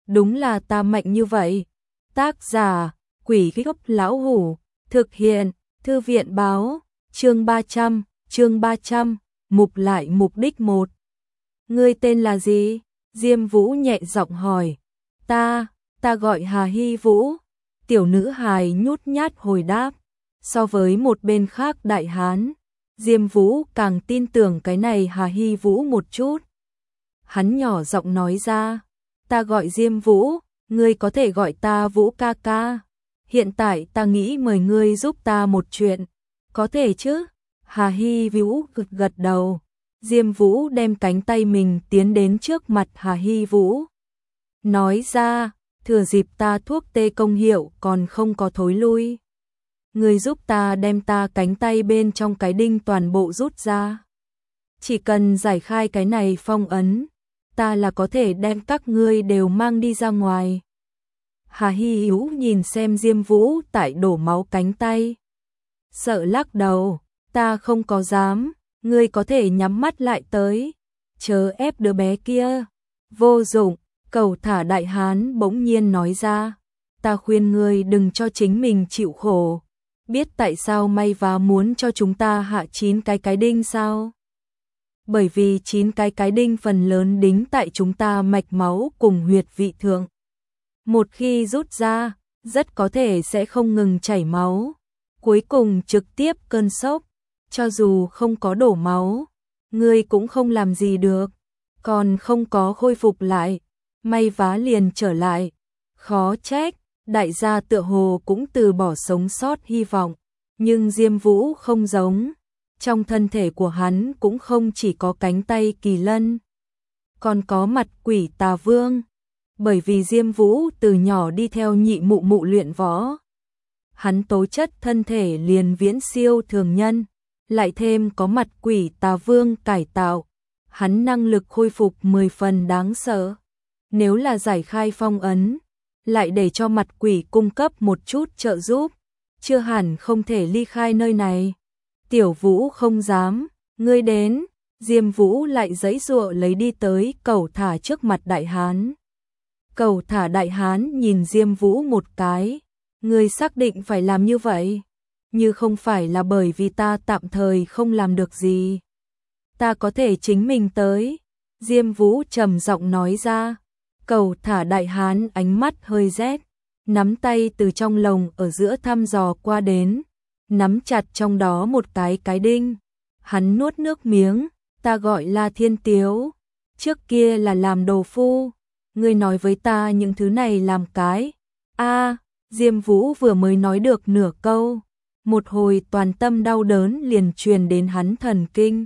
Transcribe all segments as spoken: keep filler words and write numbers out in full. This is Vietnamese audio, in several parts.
đúng là ta mạnh như vậy. Tác giả, Quỷ Gốc Lão Hủ, thực hiện, Thư viện báo, chương ba trăm, chương ba trăm, mục lại mục đích một. Ngươi tên là gì? Diêm Vũ nhẹ giọng hỏi. Ta, ta gọi Hà Hy Vũ. Tiểu nữ hài nhút nhát hồi đáp. So với một bên khác đại hán, Diêm Vũ càng tin tưởng cái này Hà Hy Vũ một chút. Hắn nhỏ giọng nói ra, ta gọi Diêm Vũ, ngươi có thể gọi ta Vũ ca ca. Hiện tại ta nghĩ mời ngươi giúp ta một chuyện, có thể chứ? Hà Hy Vũ gật gật đầu. Diêm Vũ đem cánh tay mình tiến đến trước mặt Hà Hy Vũ. Nói ra, thừa dịp ta thuốc tê công hiệu còn không có thối lui. Ngươi giúp ta đem ta cánh tay bên trong cái đinh toàn bộ rút ra. Chỉ cần giải khai cái này phong ấn, ta là có thể đem các ngươi đều mang đi ra ngoài. Hà Hy Vũ nhìn xem Diêm Vũ tại đổ máu cánh tay. Sợ lắc đầu, ta không có dám, ngươi có thể nhắm mắt lại tới. Chớ ép đứa bé kia. Vô dụng, Cẩu Thả đại hán bỗng nhiên nói ra. Ta khuyên ngươi đừng cho chính mình chịu khổ. Biết tại sao May Vá muốn cho chúng ta hạ chín cái cái đinh sao? Bởi vì chín cái cái đinh phần lớn đính tại chúng ta mạch máu cùng huyệt vị thượng. Một khi rút ra, rất có thể sẽ không ngừng chảy máu. Cuối cùng trực tiếp cơn sốc, cho dù không có đổ máu, ngươi cũng không làm gì được, còn không có khôi phục lại, May Vá liền trở lại. Khó trách, đại gia tựa hồ cũng từ bỏ sống sót hy vọng, nhưng Diêm Vũ không giống, trong thân thể của hắn cũng không chỉ có cánh tay kỳ lân, còn có mặt quỷ tà vương, bởi vì Diêm Vũ từ nhỏ đi theo nhị mụ mụ luyện võ. Hắn tố chất thân thể liền viễn siêu thường nhân, lại thêm có mặt quỷ tà vương cải tạo, hắn năng lực khôi phục mười phần đáng sợ. Nếu là giải khai phong ấn, lại để cho mặt quỷ cung cấp một chút trợ giúp, chưa hẳn không thể ly khai nơi này. Tiểu Vũ không dám, ngươi đến. Diêm Vũ lại giãy giụa lấy đi tới Cẩu Thả trước mặt đại hán. Cẩu Thả đại hán nhìn Diêm Vũ một cái, ngươi xác định phải làm như vậy, như không phải là bởi vì ta tạm thời không làm được gì, ta có thể chính mình tới. Diêm Vũ trầm giọng nói ra. Cẩu Thả đại hán ánh mắt hơi rét, nắm tay từ trong lồng ở giữa thăm dò qua đến, nắm chặt trong đó một cái cái đinh. Hắn nuốt nước miếng, ta gọi là Thiên Tiếu, trước kia là làm đồ phu, ngươi nói với ta những thứ này làm cái. A, Diêm Vũ vừa mới nói được nửa câu, một hồi toàn tâm đau đớn liền truyền đến hắn thần kinh,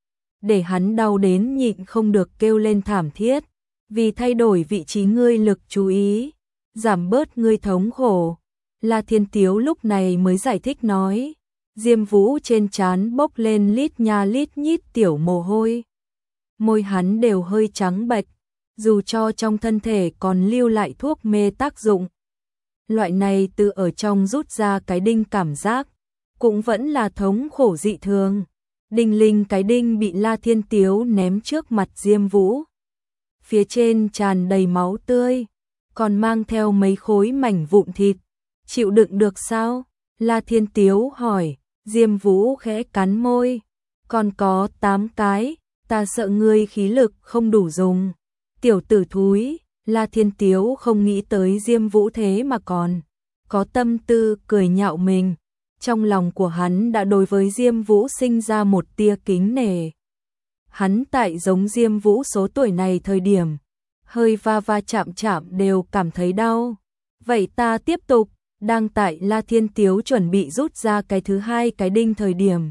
để hắn đau đến nhịn không được kêu lên thảm thiết. Vì thay đổi vị trí ngươi lực chú ý, giảm bớt ngươi thống khổ. La Thiên Tiếu lúc này mới giải thích nói. Diêm Vũ trên trán bốc lên lít nha lít nhít tiểu mồ hôi. Môi hắn đều hơi trắng bệch, dù cho trong thân thể còn lưu lại thuốc mê tác dụng. Loại này từ ở trong rút ra cái đinh cảm giác, cũng vẫn là thống khổ dị thường. Đinh linh cái đinh bị La Thiên Tiếu ném trước mặt Diêm Vũ. Phía trên tràn đầy máu tươi, còn mang theo mấy khối mảnh vụn thịt. Chịu đựng được sao? La Thiên Tiếu hỏi. Diêm Vũ khẽ cắn môi. Còn có tám cái, ta sợ ngươi khí lực không đủ dùng. Tiểu tử thúi. La Thiên Tiếu không nghĩ tới Diêm Vũ thế mà còn có tâm tư cười nhạo mình. Trong lòng của hắn đã đối với Diêm Vũ sinh ra một tia kính nể. Hắn tại giống Diêm Vũ số tuổi này thời điểm, hơi va va chạm chạm đều cảm thấy đau. Vậy ta tiếp tục. Đang tại La Thiên Tiếu chuẩn bị rút ra cái thứ hai cái đinh thời điểm,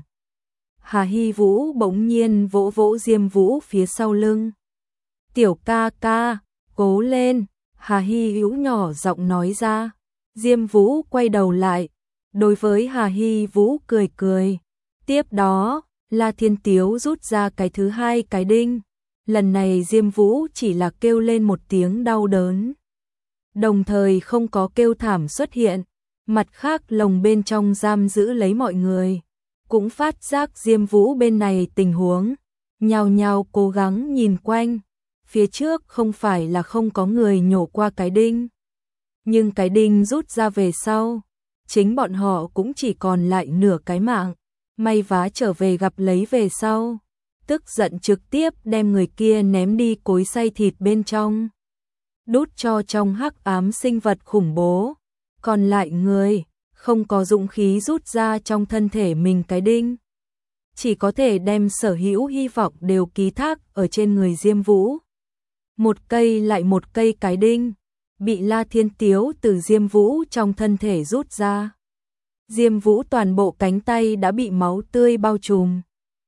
Hà Hy Vũ bỗng nhiên vỗ vỗ Diêm Vũ phía sau lưng. Tiểu ca ca, cố lên. Hà Hy Vũ nhỏ giọng nói ra. Diêm Vũ quay đầu lại, đối với Hà Hy Vũ cười cười. Tiếp đó, La Thiên Tiếu rút ra cái thứ hai cái đinh. Lần này Diêm Vũ chỉ là kêu lên một tiếng đau đớn, đồng thời không có kêu thảm xuất hiện. Mặt khác lồng bên trong giam giữ lấy mọi người, cũng phát giác Diêm Vũ bên này tình huống, nhao nhao cố gắng nhìn quanh. phía trước không phải là không có người nhổ qua cái đinh. Nhưng cái đinh rút ra về sau, chính bọn họ cũng chỉ còn lại nửa cái mạng, may vá trở về gặp lấy về sau. Tức giận trực tiếp đem người kia ném đi cối xay thịt bên trong, đút cho trong hắc ám sinh vật khủng bố. Còn lại người, không có dũng khí rút ra trong thân thể mình cái đinh. Chỉ có thể đem sở hữu hy vọng đều ký thác ở trên người Diêm Vũ. Một cây lại một cây cái đinh, bị La Thiên Tiếu từ Diêm Vũ trong thân thể rút ra. Diêm Vũ toàn bộ cánh tay đã bị máu tươi bao trùm.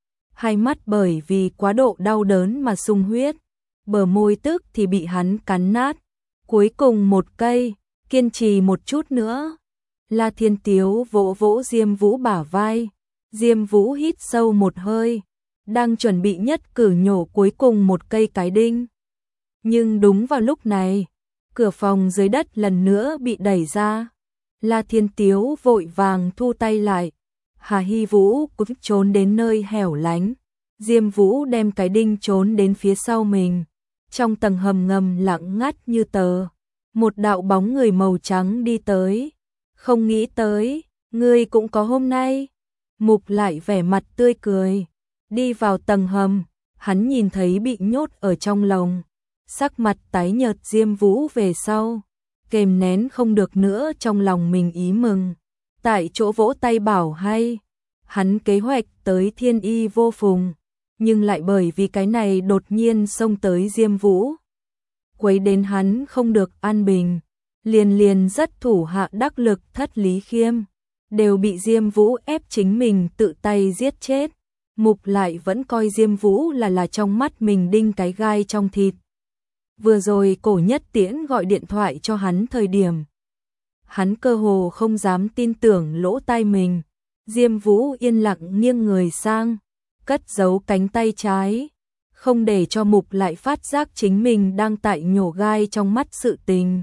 Hai mắt bởi vì quá độ đau đớn mà sung huyết, bờ môi tức thì bị hắn cắn nát. Cuối cùng một cây, kiên trì một chút nữa. La Thiên Tiếu vỗ vỗ Diêm Vũ bả vai. Diêm Vũ hít sâu một hơi, đang chuẩn bị nhất cử nhổ cuối cùng một cây cái đinh. Nhưng đúng vào lúc này, cửa phòng dưới đất lần nữa bị đẩy ra. La Thiên Tiếu vội vàng thu tay lại. Hà Hy Vũ cũng trốn đến nơi hẻo lánh. Diêm Vũ đem cái đinh trốn đến phía sau mình. Trong tầng hầm ngầm lặng ngắt như tờ, một đạo bóng người màu trắng đi tới. Không nghĩ tới, ngươi cũng có hôm nay. Mục lại vẻ mặt tươi cười, đi vào tầng hầm. Hắn nhìn thấy bị nhốt ở trong lồng, sắc mặt tái nhợt Diêm Vũ về sau, kềm nén không được nữa trong lòng mình ý mừng. Tại chỗ vỗ tay bảo hay, hắn kế hoạch tới thiên y vô phùng, nhưng lại bởi vì cái này đột nhiên xông tới Diêm Vũ, quấy đến hắn không được an bình. Liền liền rất thủ hạ đắc lực Thất Lý Khiêm, đều bị Diêm Vũ ép chính mình tự tay giết chết. Mục lại vẫn coi Diêm Vũ là là trong mắt mình đinh cái gai trong thịt. Vừa rồi Cổ Nhất Tiễn gọi điện thoại cho hắn thời điểm, hắn cơ hồ không dám tin tưởng lỗ tai mình. Diêm Vũ yên lặng nghiêng người sang, cất giấu cánh tay trái, không để cho Mục lại phát giác chính mình đang tại nhổ gai trong mắt sự tình.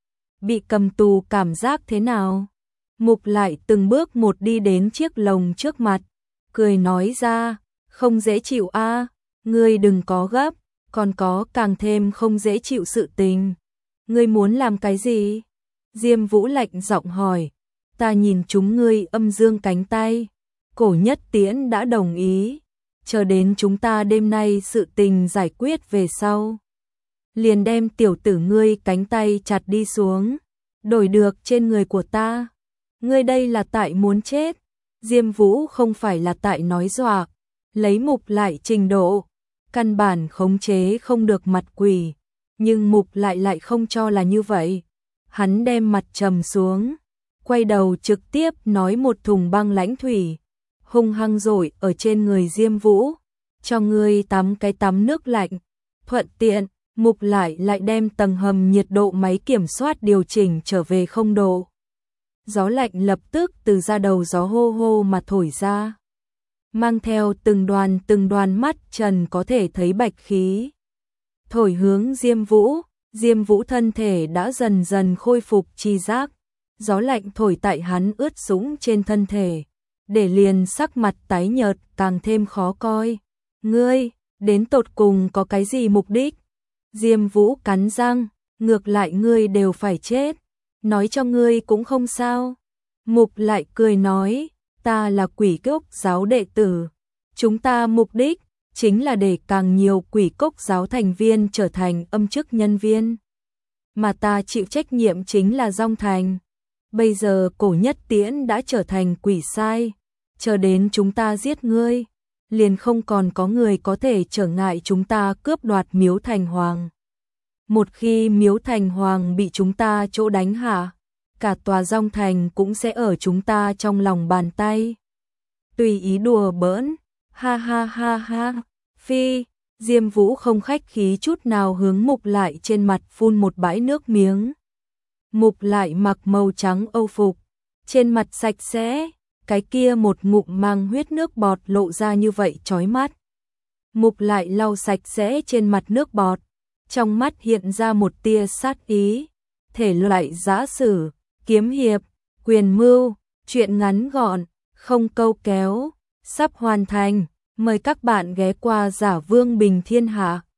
Bị cầm tù cảm giác thế nào? Mục lại từng bước một đi đến chiếc lồng trước mặt, cười nói ra, không dễ chịu a, à, ngươi đừng có gấp, còn có càng thêm không dễ chịu sự tình. Ngươi muốn làm cái gì? Diêm Vũ lạnh giọng hỏi. Ta nhìn chúng ngươi âm dương cánh tay. Cổ Nhất Tiễn đã đồng ý, chờ đến chúng ta đêm nay sự tình giải quyết về sau, liền đem tiểu tử ngươi cánh tay chặt đi xuống, đổi được trên người của ta. Ngươi đây là tại muốn chết. Diêm Vũ không phải là tại nói dọa, lấy Mục lại trình độ, căn bản khống chế không được mặt quỷ, nhưng Mục lại lại không cho là như vậy. Hắn đem mặt trầm xuống, quay đầu trực tiếp nói một thùng băng lãnh thủy, hung hăng rội ở trên người Diêm Vũ, cho ngươi tắm cái tắm nước lạnh. Thuận tiện, Mục lại lại đem tầng hầm nhiệt độ máy kiểm soát điều chỉnh trở về không độ. Gió lạnh lập tức từ ra đầu gió hô hô mà thổi ra, mang theo từng đoàn từng đoàn mắt trần có thể thấy bạch khí, thổi hướng Diêm Vũ. Diêm Vũ thân thể đã dần dần khôi phục tri giác, gió lạnh thổi tại hắn ướt sũng trên thân thể, để liền sắc mặt tái nhợt càng thêm khó coi. Ngươi, đến tột cùng có cái gì mục đích? Diêm Vũ cắn răng, ngược lại ngươi đều phải chết, nói cho ngươi cũng không sao. Mục lại cười nói, ta là Quỷ Cốc giáo đệ tử, chúng ta mục đích chính là để càng nhiều Quỷ Cốc giáo thành viên trở thành âm chức nhân viên, mà ta chịu trách nhiệm chính là Dong Thành. Bây giờ Cổ Nhất Tiễn đã trở thành quỷ sai, chờ đến chúng ta giết ngươi, liền không còn có người có thể trở ngại chúng ta cướp đoạt Miếu Thành Hoàng. Một khi Miếu Thành Hoàng bị chúng ta chỗ đánh hạ, cả tòa Dong Thành cũng sẽ ở chúng ta trong lòng bàn tay. Tùy ý đùa bỡn, ha ha ha ha. Phi, Diêm Vũ không khách khí chút nào hướng Mục lại trên mặt phun một bãi nước miếng. Mục lại mặc màu trắng âu phục, trên mặt sạch sẽ, cái kia một ngụm mang huyết nước bọt lộ ra như vậy chói mắt. Mục lại lau sạch sẽ trên mặt nước bọt, trong mắt hiện ra một tia sát ý. Thể loại giã sử, kiếm hiệp, quyền mưu, truyện ngắn gọn, không câu kéo, sắp hoàn thành. Mời các bạn ghé qua Giả Vương Bình Thiên Hạ.